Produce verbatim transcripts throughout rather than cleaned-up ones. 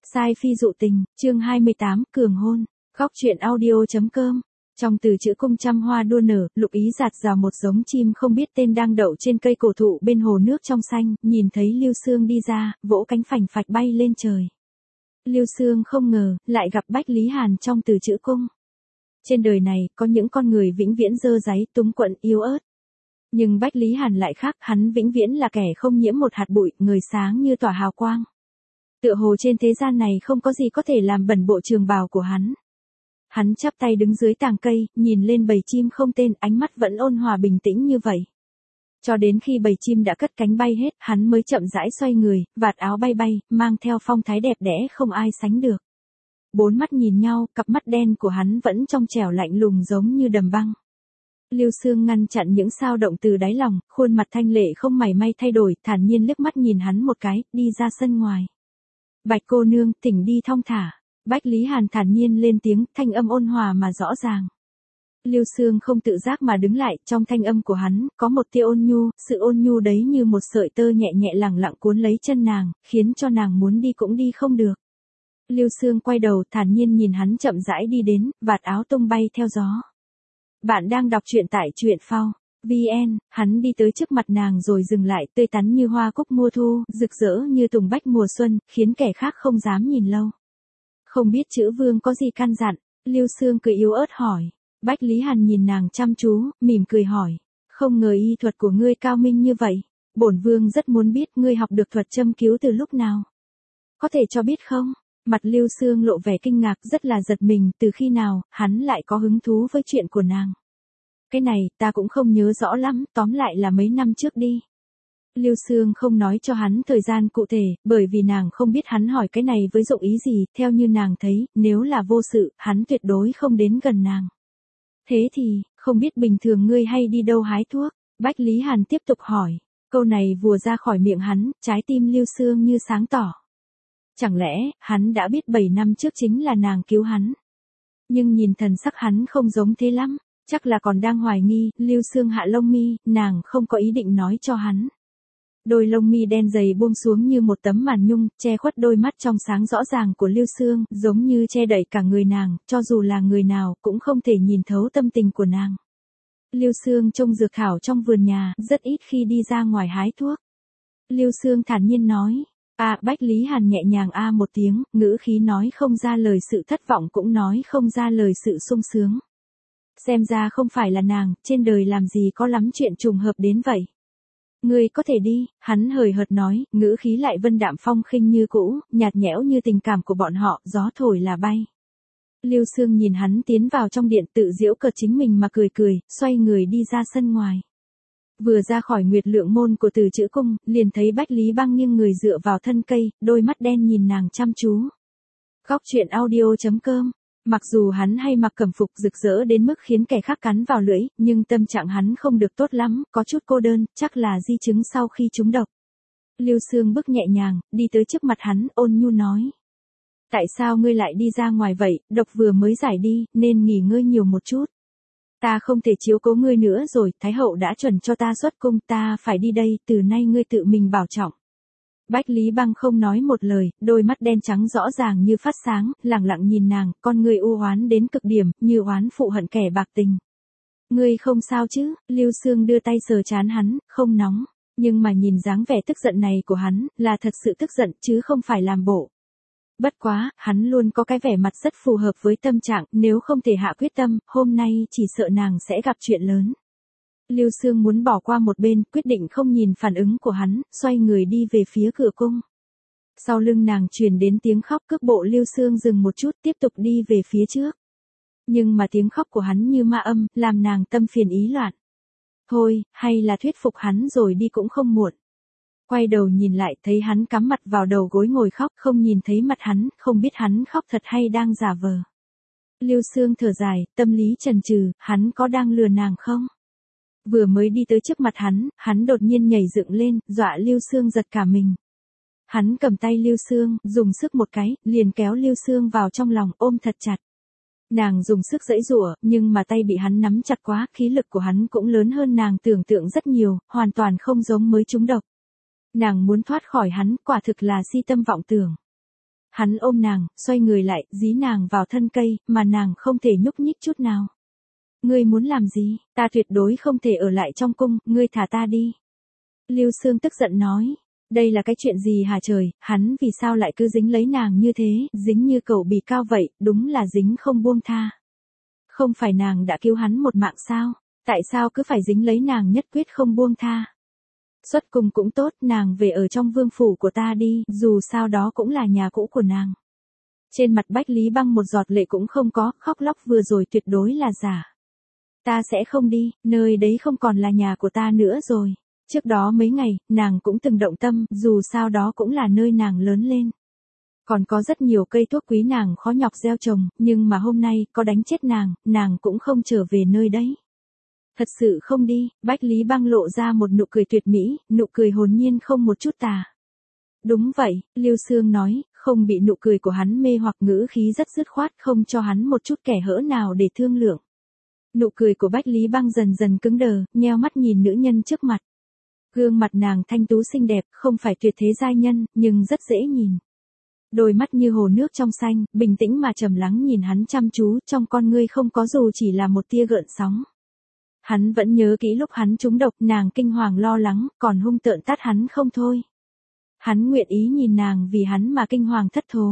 Sai phi dụ tình, chương hai mươi tám, cường hôn. Góc truyện audio.com. Trong từ chữ cung trăm hoa đua nở, Lục Ý giạt rào một giống chim không biết tên đang đậu trên cây cổ thụ bên hồ nước trong xanh, nhìn thấy Lưu Xương đi ra, vỗ cánh phành phạch bay lên trời. Lưu Xương không ngờ, lại gặp Bách Lý Hàn trong từ chữ cung. Trên đời này, có những con người vĩnh viễn dơ dáy, túng quẫn, yếu ớt. Nhưng Bách Lý Hàn lại khác, hắn vĩnh viễn là kẻ không nhiễm một hạt bụi, người sáng như tỏa hào quang. Tựa hồ trên thế gian này không có gì có thể làm bẩn bộ trường bào của hắn. Hắn chắp tay đứng dưới tàng cây, nhìn lên bầy chim không tên, ánh mắt vẫn ôn hòa bình tĩnh như vậy. Cho đến khi bầy chim đã cất cánh bay hết, hắn mới chậm rãi xoay người, vạt áo bay bay, mang theo phong thái đẹp đẽ không ai sánh được. Bốn mắt nhìn nhau, cặp mắt đen của hắn vẫn trong trẻo lạnh lùng giống như đầm băng. Lưu Xương ngăn chặn những xao động từ đáy lòng, khuôn mặt thanh lệ không mảy may thay đổi, thản nhiên liếc mắt nhìn hắn một cái, đi ra sân ngoài. Bạch cô nương, tỉnh đi thong thả. Bách Lý Hàn thản nhiên lên tiếng, thanh âm ôn hòa mà rõ ràng. Lưu Xương không tự giác mà đứng lại, trong thanh âm của hắn, có một tia ôn nhu, sự ôn nhu đấy như một sợi tơ nhẹ nhẹ lẳng lặng cuốn lấy chân nàng, khiến cho nàng muốn đi cũng đi không được. Lưu Xương quay đầu thản nhiên nhìn hắn chậm rãi đi đến, vạt áo tung bay theo gió. Bạn đang đọc truyện tại truyện phao chấm vn, hắn đi tới trước mặt nàng rồi dừng lại, tươi tắn như hoa cúc mùa thu, rực rỡ như tùng bách mùa xuân, khiến kẻ khác không dám nhìn lâu. Không biết chữ vương có gì căn dặn, Lưu Xương cười yếu ớt hỏi. Bách Lý Hàn nhìn nàng chăm chú, mỉm cười hỏi. Không ngờ y thuật của ngươi cao minh như vậy, bổn vương rất muốn biết ngươi học được thuật châm cứu từ lúc nào. Có thể cho biết không? Mặt Lưu Xương lộ vẻ kinh ngạc, rất là giật mình, từ khi nào, hắn lại có hứng thú với chuyện của nàng. Cái này, ta cũng không nhớ rõ lắm, tóm lại là mấy năm trước đi. Lưu Xương không nói cho hắn thời gian cụ thể, bởi vì nàng không biết hắn hỏi cái này với dụng ý gì, theo như nàng thấy, nếu là vô sự, hắn tuyệt đối không đến gần nàng. Thế thì, không biết bình thường ngươi hay đi đâu hái thuốc? Bách Lý Hàn tiếp tục hỏi. Câu này vừa ra khỏi miệng hắn, trái tim Lưu Xương như sáng tỏ. Chẳng lẽ, hắn đã biết bảy năm trước chính là nàng cứu hắn. Nhưng nhìn thần sắc hắn không giống thế lắm, chắc là còn đang hoài nghi, Lưu Xương hạ lông mi, nàng không có ý định nói cho hắn. Đôi lông mi đen dày buông xuống như một tấm màn nhung, che khuất đôi mắt trong sáng rõ ràng của Lưu Xương, giống như che đậy cả người nàng, cho dù là người nào, cũng không thể nhìn thấu tâm tình của nàng. Lưu Xương trông dược thảo trong vườn nhà, rất ít khi đi ra ngoài hái thuốc. Lưu Xương thản nhiên nói. À, Bách Lý Hàn nhẹ nhàng a à một tiếng, ngữ khí nói không ra lời sự thất vọng cũng nói không ra lời sự sung sướng. Xem ra không phải là nàng, trên đời làm gì có lắm chuyện trùng hợp đến vậy. Ngươi có thể đi, hắn hời hợt nói, ngữ khí lại vân đạm phong khinh như cũ, nhạt nhẽo như tình cảm của bọn họ, gió thổi là bay. Lưu Xương nhìn hắn tiến vào trong điện tự giễu cợt chính mình mà cười cười, xoay người đi ra sân ngoài. Vừa ra khỏi Nguyệt Lượng môn của từ chữ cung, liền thấy Bách Lý Băng nghiêng người dựa vào thân cây, đôi mắt đen nhìn nàng chăm chú. Góc truyện audio.com. Mặc dù hắn hay mặc cẩm phục rực rỡ đến mức khiến kẻ khác cắn vào lưỡi, nhưng tâm trạng hắn không được tốt lắm, có chút cô đơn, chắc là di chứng sau khi trúng độc. Lưu Xương bước nhẹ nhàng, đi tới trước mặt hắn, ôn nhu nói. Tại sao ngươi lại đi ra ngoài vậy, độc vừa mới giải đi, nên nghỉ ngơi nhiều một chút. Ta không thể chiếu cố ngươi nữa rồi, Thái hậu đã chuẩn cho ta xuất cung, ta phải đi đây, từ nay ngươi tự mình bảo trọng. Bách Lý Băng không nói một lời, đôi mắt đen trắng rõ ràng như phát sáng, lẳng lặng nhìn nàng, con người u oán đến cực điểm, như oán phụ hận kẻ bạc tình. Ngươi không sao chứ? Lưu Xương đưa tay sờ trán hắn, không nóng, nhưng mà nhìn dáng vẻ tức giận này của hắn, là thật sự tức giận chứ không phải làm bộ. Bất quá, hắn luôn có cái vẻ mặt rất phù hợp với tâm trạng, nếu không thể hạ quyết tâm, hôm nay chỉ sợ nàng sẽ gặp chuyện lớn. Lưu Xương muốn bỏ qua một bên, quyết định không nhìn phản ứng của hắn, xoay người đi về phía cửa cung. Sau lưng nàng truyền đến tiếng khóc, cước bộ Lưu Xương dừng một chút, tiếp tục đi về phía trước. Nhưng mà tiếng khóc của hắn như ma âm, làm nàng tâm phiền ý loạn. Thôi, hay là thuyết phục hắn rồi đi cũng không muộn. Quay đầu nhìn lại thấy hắn cắm mặt vào đầu gối ngồi khóc, không nhìn thấy mặt hắn, không biết hắn khóc thật hay đang giả vờ. Lưu Xương thở dài, tâm lý chần chừ, hắn có đang lừa nàng không? Vừa mới đi tới trước mặt hắn, hắn đột nhiên nhảy dựng lên, dọa Lưu Xương giật cả mình. Hắn cầm tay Lưu Xương, dùng sức một cái, liền kéo Lưu Xương vào trong lòng, ôm thật chặt. Nàng dùng sức giãy giụa, nhưng mà tay bị hắn nắm chặt quá, khí lực của hắn cũng lớn hơn nàng tưởng tượng rất nhiều, hoàn toàn không giống mới trúng độc. Nàng muốn thoát khỏi hắn, quả thực là si tâm vọng tưởng. Hắn ôm nàng, xoay người lại, dí nàng vào thân cây, mà nàng không thể nhúc nhích chút nào. Ngươi muốn làm gì, ta tuyệt đối không thể ở lại trong cung, ngươi thả ta đi. Lưu Xương tức giận nói, đây là cái chuyện gì hả trời, hắn vì sao lại cứ dính lấy nàng như thế, dính như cẩu bì cao vậy, đúng là dính không buông tha. Không phải nàng đã cứu hắn một mạng sao, tại sao cứ phải dính lấy nàng nhất quyết không buông tha. Xuất cung cũng tốt, nàng về ở trong vương phủ của ta đi, dù sao đó cũng là nhà cũ của nàng. Trên mặt Bách Lý Băng một giọt lệ cũng không có, khóc lóc vừa rồi tuyệt đối là giả. Ta sẽ không đi, nơi đấy không còn là nhà của ta nữa rồi. Trước đó mấy ngày, nàng cũng từng động tâm, dù sao đó cũng là nơi nàng lớn lên. Còn có rất nhiều cây thuốc quý nàng khó nhọc gieo trồng, nhưng mà hôm nay, có đánh chết nàng, nàng cũng không trở về nơi đấy. Thật sự không đi, Bách Lý Băng lộ ra một nụ cười tuyệt mỹ, nụ cười hồn nhiên không một chút tà. Đúng vậy, Lưu Xương nói, không bị nụ cười của hắn mê hoặc, ngữ khí rất dứt khoát, không cho hắn một chút kẻ hỡ nào để thương lượng. Nụ cười của Bách Lý Băng dần dần cứng đờ, nheo mắt nhìn nữ nhân trước mặt. Gương mặt nàng thanh tú xinh đẹp, không phải tuyệt thế giai nhân, nhưng rất dễ nhìn. Đôi mắt như hồ nước trong xanh, bình tĩnh mà trầm lắng nhìn hắn chăm chú, trong con ngươi không có dù chỉ là một tia gợn sóng. Hắn vẫn nhớ kỹ lúc hắn trúng độc, nàng kinh hoàng lo lắng, còn hung tợn tát hắn không thôi. Hắn nguyện ý nhìn nàng vì hắn mà kinh hoàng thất thố.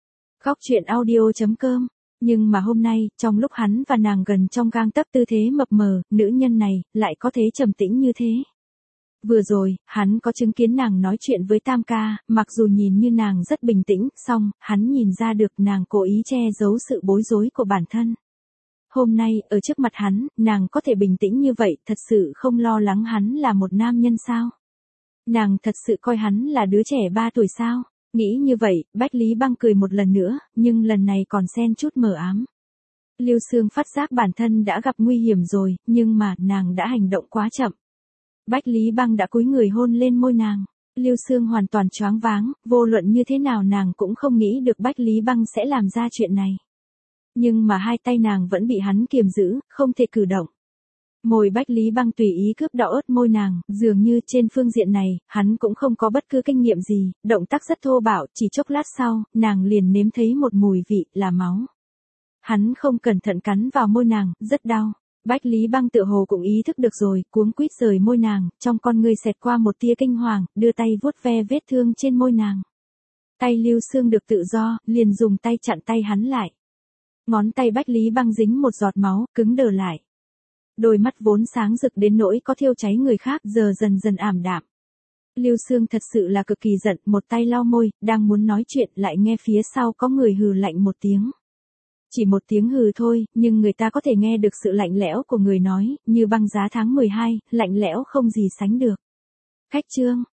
Góc truyện audio chấm com. Nhưng mà hôm nay, trong lúc hắn và nàng gần trong gang tấc tư thế mập mờ, nữ nhân này, lại có thế trầm tĩnh như thế. Vừa rồi, hắn có chứng kiến nàng nói chuyện với Tam ca, mặc dù nhìn như nàng rất bình tĩnh, song, hắn nhìn ra được nàng cố ý che giấu sự bối rối của bản thân. Hôm nay, ở trước mặt hắn, nàng có thể bình tĩnh như vậy, thật sự không lo lắng hắn là một nam nhân sao? Nàng thật sự coi hắn là đứa trẻ ba tuổi sao? Nghĩ như vậy, Bách Lý Băng cười một lần nữa, nhưng lần này còn xen chút mờ ám. Lưu Xương phát giác bản thân đã gặp nguy hiểm rồi, nhưng mà, nàng đã hành động quá chậm. Bách Lý Băng đã cúi người hôn lên môi nàng. Lưu Xương hoàn toàn choáng váng, vô luận như thế nào nàng cũng không nghĩ được Bách Lý Băng sẽ làm ra chuyện này. Nhưng mà hai tay nàng vẫn bị hắn kiềm giữ, không thể cử động. Môi Bách Lý Băng tùy ý cướp đọ ớt môi nàng, dường như trên phương diện này, hắn cũng không có bất cứ kinh nghiệm gì, động tác rất thô bạo, chỉ chốc lát sau, nàng liền nếm thấy một mùi vị, là máu. Hắn không cẩn thận cắn vào môi nàng, rất đau. Bách Lý Băng tựa hồ cũng ý thức được rồi, cuống quýt rời môi nàng, trong con ngươi xẹt qua một tia kinh hoàng, đưa tay vuốt ve vết thương trên môi nàng. Tay Lưu Xương được tự do, liền dùng tay chặn tay hắn lại. Ngón tay Bách Lý Băng dính một giọt máu, cứng đờ lại. Đôi mắt vốn sáng rực đến nỗi có thiêu cháy người khác, giờ dần dần ảm đạm. Lưu Xương thật sự là cực kỳ giận, một tay lau môi, đang muốn nói chuyện, lại nghe phía sau có người hừ lạnh một tiếng. Chỉ một tiếng hừ thôi, nhưng người ta có thể nghe được sự lạnh lẽo của người nói, như băng giá tháng mười hai, lạnh lẽo không gì sánh được. Khách chương.